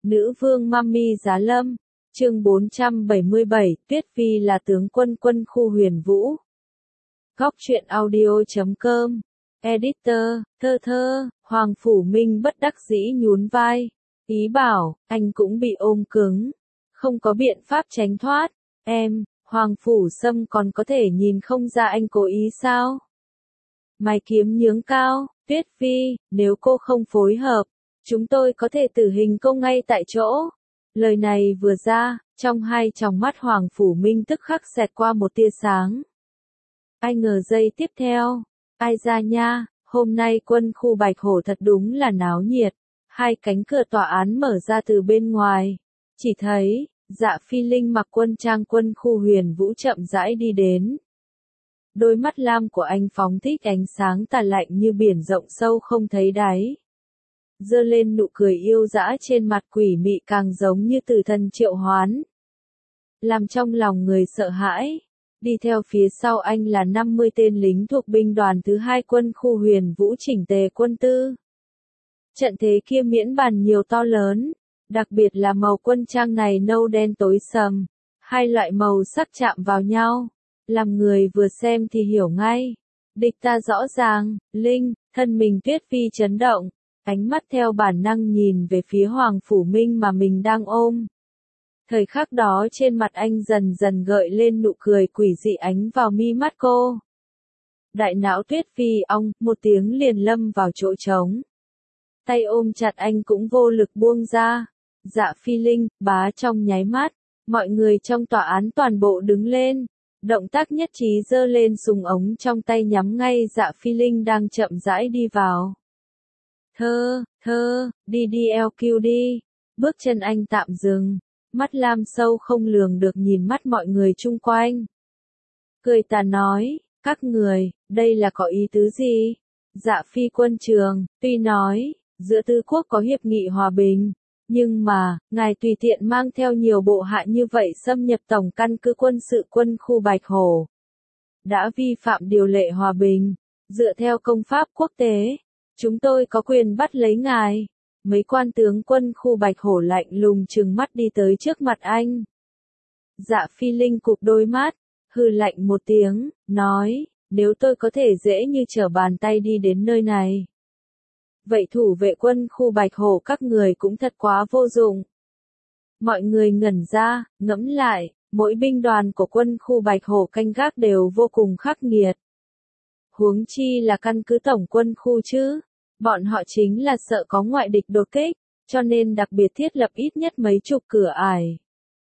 Nữ vương Mami Giá Lâm, chương 477, Tuyết Phi là tướng quân quân khu Huyền Vũ. Góc truyện audio.com, Editor, Thơ, Hoàng Phủ Minh bất đắc dĩ nhún vai, ý bảo, anh cũng bị ôm cứng, không có biện pháp tránh thoát, Hoàng Phủ Sâm còn có thể nhìn không ra anh cố ý sao? Mày kiếm nhướng cao, Tuyết Phi, nếu cô không phối hợp, chúng tôi có thể tử hình cô ngay tại chỗ. Lời này vừa ra, trong hai tròng mắt Hoàng Phủ Minh tức khắc xẹt qua một tia sáng. Ai ngờ giây tiếp theo, ai ra nha, hôm nay quân khu Bạch Hổ thật đúng là náo nhiệt. Hai cánh cửa tòa án mở ra từ bên ngoài. Chỉ thấy, Dạ Phi Linh mặc quân trang quân khu Huyền Vũ chậm rãi đi đến. Đôi mắt lam của anh phóng thích ánh sáng tà lạnh như biển rộng sâu không thấy đáy. Giơ lên nụ cười yêu dã trên mặt quỷ mị càng giống như tử thần triệu hoán. Làm trong lòng người sợ hãi. Đi theo phía sau anh là 50 tên lính thuộc binh đoàn thứ 2 quân khu Huyền Vũ chỉnh tề quân tư. Trận thế kia miễn bàn nhiều to lớn, đặc biệt là màu quân trang này nâu đen tối sầm. Hai loại màu sắc chạm vào nhau, làm người vừa xem thì hiểu ngay. Địch ta rõ ràng, Linh, thân mình Tuyết Phi chấn động. Ánh mắt theo bản năng nhìn về phía Hoàng Phủ Minh mà mình đang ôm. Thời khắc đó trên mặt anh dần dần gợi lên nụ cười quỷ dị ánh vào mi mắt cô. Đại não Tuyết Phi ong, một tiếng liền lâm vào chỗ trống. Tay ôm chặt anh cũng vô lực buông ra. Dạ Phi Linh, bá trong nháy mắt, mọi người trong tòa án toàn bộ đứng lên. Động tác nhất trí giơ lên súng ống trong tay nhắm ngay Dạ Phi Linh đang chậm rãi đi vào. Đi LQ đi. Bước chân anh tạm dừng, mắt lam sâu không lường được nhìn mắt mọi người chung quanh. Cười tà nói, các người, đây là có ý tứ gì? Dạ Phi quân trường, tuy nói, giữa tứ quốc có hiệp nghị hòa bình, nhưng mà, ngài tùy tiện mang theo nhiều bộ hạ như vậy xâm nhập tổng căn cứ quân sự quân khu Bạch Hổ. Đã vi phạm điều lệ hòa bình, dựa theo công pháp quốc tế. Chúng tôi có quyền bắt lấy ngài. Mấy quan tướng quân khu Bạch Hổ lạnh lùng trừng mắt đi tới trước mặt anh. Dạ Phi Linh cụp đôi mắt, hừ lạnh một tiếng, nói, nếu tôi có thể dễ như trở bàn tay đi đến nơi này. Vậy thủ vệ quân khu Bạch Hổ các người cũng thật quá vô dụng. Mọi người ngẩn ra, ngẫm lại, mỗi binh đoàn của quân khu Bạch Hổ canh gác đều vô cùng khắc nghiệt. Huống chi là căn cứ tổng quân khu chứ. Bọn họ chính là sợ có ngoại địch đột kích, cho nên đặc biệt thiết lập ít nhất mấy chục cửa ải.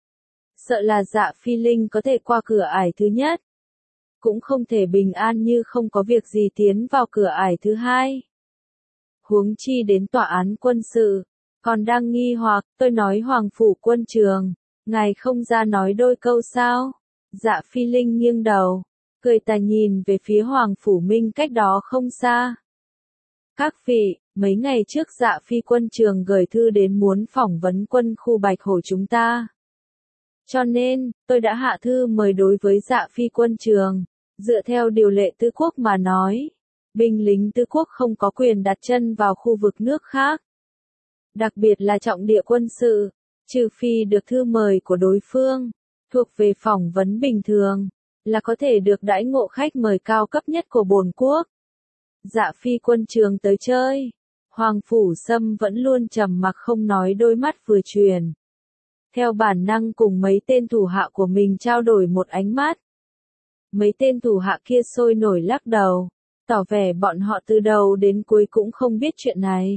Sợ là Dạ Phi Linh có thể qua cửa ải thứ nhất. Cũng không thể bình an như không có việc gì tiến vào cửa ải thứ hai. Huống chi đến tòa án quân sự, còn đang nghi hoặc, tôi nói Hoàng Phủ quân trường, ngài không ra nói đôi câu sao? Dạ Phi Linh nghiêng đầu, cười tà nhìn về phía Hoàng Phủ Minh cách đó không xa. Các vị, mấy ngày trước Dạ Phi quân trường gửi thư đến muốn phỏng vấn quân khu Bạch Hổ chúng ta. Cho nên, tôi đã hạ thư mời đối với Dạ Phi quân trường. Dựa theo điều lệ tứ quốc mà nói, binh lính tứ quốc không có quyền đặt chân vào khu vực nước khác. Đặc biệt là trọng địa quân sự, trừ phi được thư mời của đối phương, thuộc về phỏng vấn bình thường, là có thể được đãi ngộ khách mời cao cấp nhất của bổn quốc. Dạ Phi quân trường tới chơi. Hoàng Phủ Sâm vẫn luôn trầm mặc không nói, đôi mắt vừa chuyển. Theo bản năng cùng mấy tên thủ hạ của mình trao đổi một ánh mắt. Mấy tên thủ hạ kia sôi nổi lắc đầu, tỏ vẻ bọn họ từ đầu đến cuối cũng không biết chuyện này.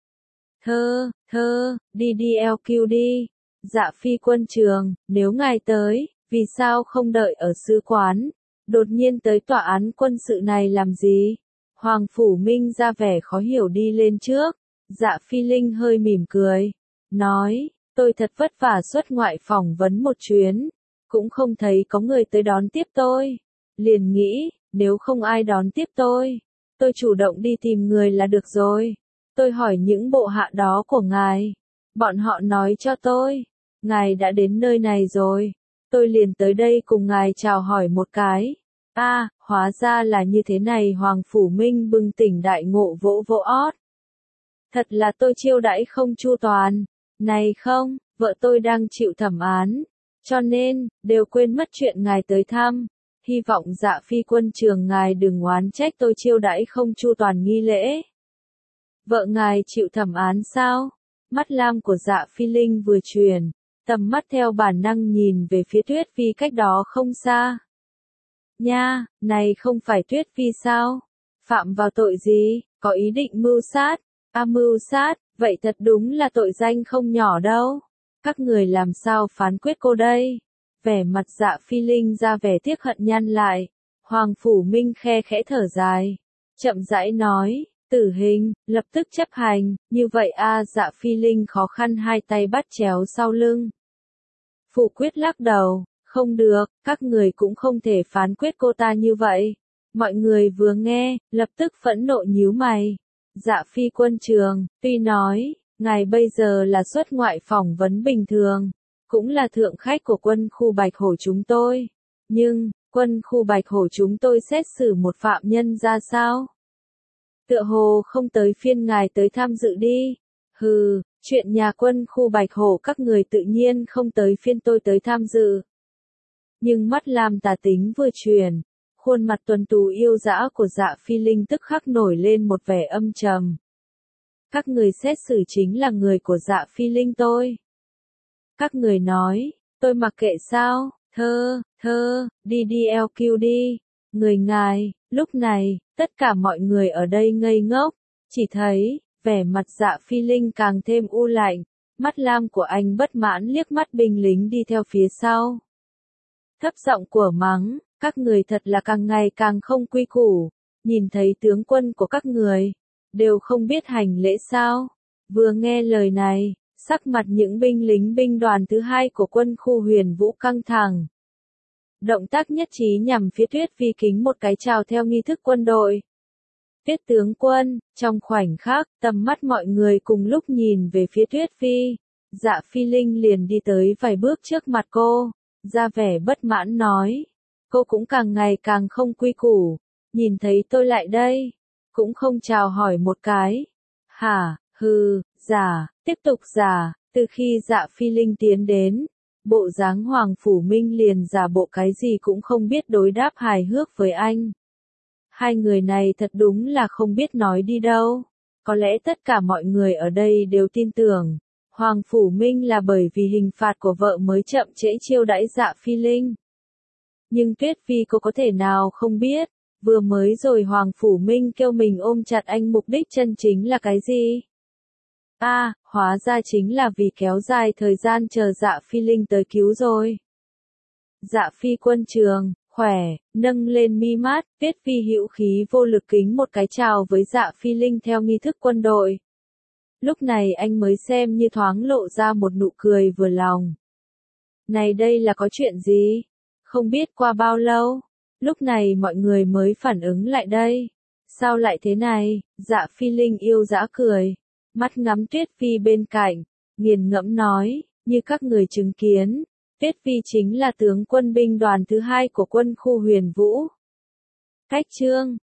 Đi LQ đi. Dạ Phi quân trường, nếu ngài tới, vì sao không đợi ở sứ quán? Đột nhiên tới tòa án quân sự này làm gì? Hoàng Phủ Minh ra vẻ khó hiểu đi lên trước. Dạ Phi Linh hơi mỉm cười, nói, tôi thật vất vả xuất ngoại phỏng vấn một chuyến, cũng không thấy có người tới đón tiếp tôi. Liền nghĩ, nếu không ai đón tiếp tôi chủ động đi tìm người là được rồi. Tôi hỏi những bộ hạ đó của ngài, bọn họ nói cho tôi, ngài đã đến nơi này rồi. Tôi liền tới đây cùng ngài chào hỏi một cái. Hóa ra là như thế này. Hoàng Phủ Minh bừng tỉnh đại ngộ, vỗ vỗ ót. Thật là tôi chiêu đãi không chu toàn. Này không, vợ tôi đang chịu thẩm án, cho nên, đều quên mất chuyện ngài tới thăm. Hy vọng Dạ Phi quân trường ngài đừng oán trách tôi chiêu đãi không chu toàn nghi lễ. Vợ ngài chịu thẩm án sao? Mắt lam của Dạ Phi Linh vừa chuyển, tầm mắt theo bản năng nhìn về phía Tuyết Phi cách đó không xa. Nha, này không phải Tuyết Phi sao? Phạm vào tội gì? Có ý định mưu sát? Mưu sát, vậy thật đúng là tội danh không nhỏ đâu. Các người làm sao phán quyết cô đây? Vẻ mặt Dạ Phi Linh ra vẻ tiếc hận nhăn lại. Hoàng Phủ Minh khe khẽ thở dài. Chậm rãi nói, tử hình, lập tức chấp hành, như vậy Dạ Phi Linh khó khăn hai tay bắt chéo sau lưng. Phủ quyết lắc đầu, không được, các người cũng không thể phán quyết cô ta như vậy. Mọi người vừa nghe, lập tức phẫn nộ nhíu mày. Dạ Phi quân trường, tuy nói, ngài bây giờ là xuất ngoại phỏng vấn bình thường, cũng là thượng khách của quân khu Bạch Hổ chúng tôi. Nhưng, quân khu Bạch Hổ chúng tôi xét xử một phạm nhân ra sao? Tựa hồ không tới phiên ngài tới tham dự đi. Hừ, chuyện nhà quân khu Bạch Hổ các người tự nhiên không tới phiên tôi tới tham dự. Nhưng mắt lam tà tính vừa chuyển, khuôn mặt tuấn tú yêu dã của Dạ Phi Linh tức khắc nổi lên một vẻ âm trầm. Các người xét xử chính là người của Dạ Phi Linh tôi. Các người nói, tôi mặc kệ sao, đi LQ đi. Người ngài, lúc này, tất cả mọi người ở đây ngây ngốc, chỉ thấy, vẻ mặt Dạ Phi Linh càng thêm u lạnh, mắt lam của anh bất mãn liếc mắt binh lính đi theo phía sau. Thấp giọng của mắng, các người thật là càng ngày càng không quy củ, nhìn thấy tướng quân của các người, đều không biết hành lễ sao. Vừa nghe lời này, sắc mặt những binh lính binh đoàn thứ 2 của quân khu Huyền Vũ căng thẳng. Động tác nhất trí nhằm phía Tuyết Phi kính một cái chào theo nghi thức quân đội. Tuyết tướng quân, trong khoảnh khắc, tầm mắt mọi người cùng lúc nhìn về phía Tuyết Phi. Dạ Phi Linh liền đi tới vài bước trước mặt cô, ra vẻ bất mãn nói. Cô cũng càng ngày càng không quy củ, nhìn thấy tôi lại đây, cũng không chào hỏi một cái. Hả, hừ, giả, tiếp tục giả, từ khi Dạ Phi Linh tiến đến, bộ dáng Hoàng Phủ Minh liền giả bộ cái gì cũng không biết đối đáp hài hước với anh. Hai người này thật đúng là không biết nói đi đâu. Có lẽ tất cả mọi người ở đây đều tin tưởng, Hoàng Phủ Minh là bởi vì hình phạt của vợ mới chậm trễ chiêu đãi Dạ Phi Linh. Nhưng Tuyết Phi cô có thể nào không biết, vừa mới rồi Hoàng Phủ Minh kêu mình ôm chặt anh mục đích chân chính là cái gì? Hóa ra chính là vì kéo dài thời gian chờ Dạ Phi Linh tới cứu rồi. Dạ Phi quân trường, khỏe, nâng lên mi mắt, Tuyết Phi hữu khí vô lực kính một cái chào với Dạ Phi Linh theo nghi thức quân đội. Lúc này anh mới xem như thoáng lộ ra một nụ cười vừa lòng. Này đây là có chuyện gì? Không biết qua bao lâu, lúc này mọi người mới phản ứng lại đây. Sao lại thế này? Dạ Phi Linh yêu dã cười, mắt ngắm Tuyết Phi bên cạnh, nghiền ngẫm nói, như các người chứng kiến, Tuyết Phi chính là tướng quân binh đoàn thứ 2 của quân khu Huyền Vũ. Cách chương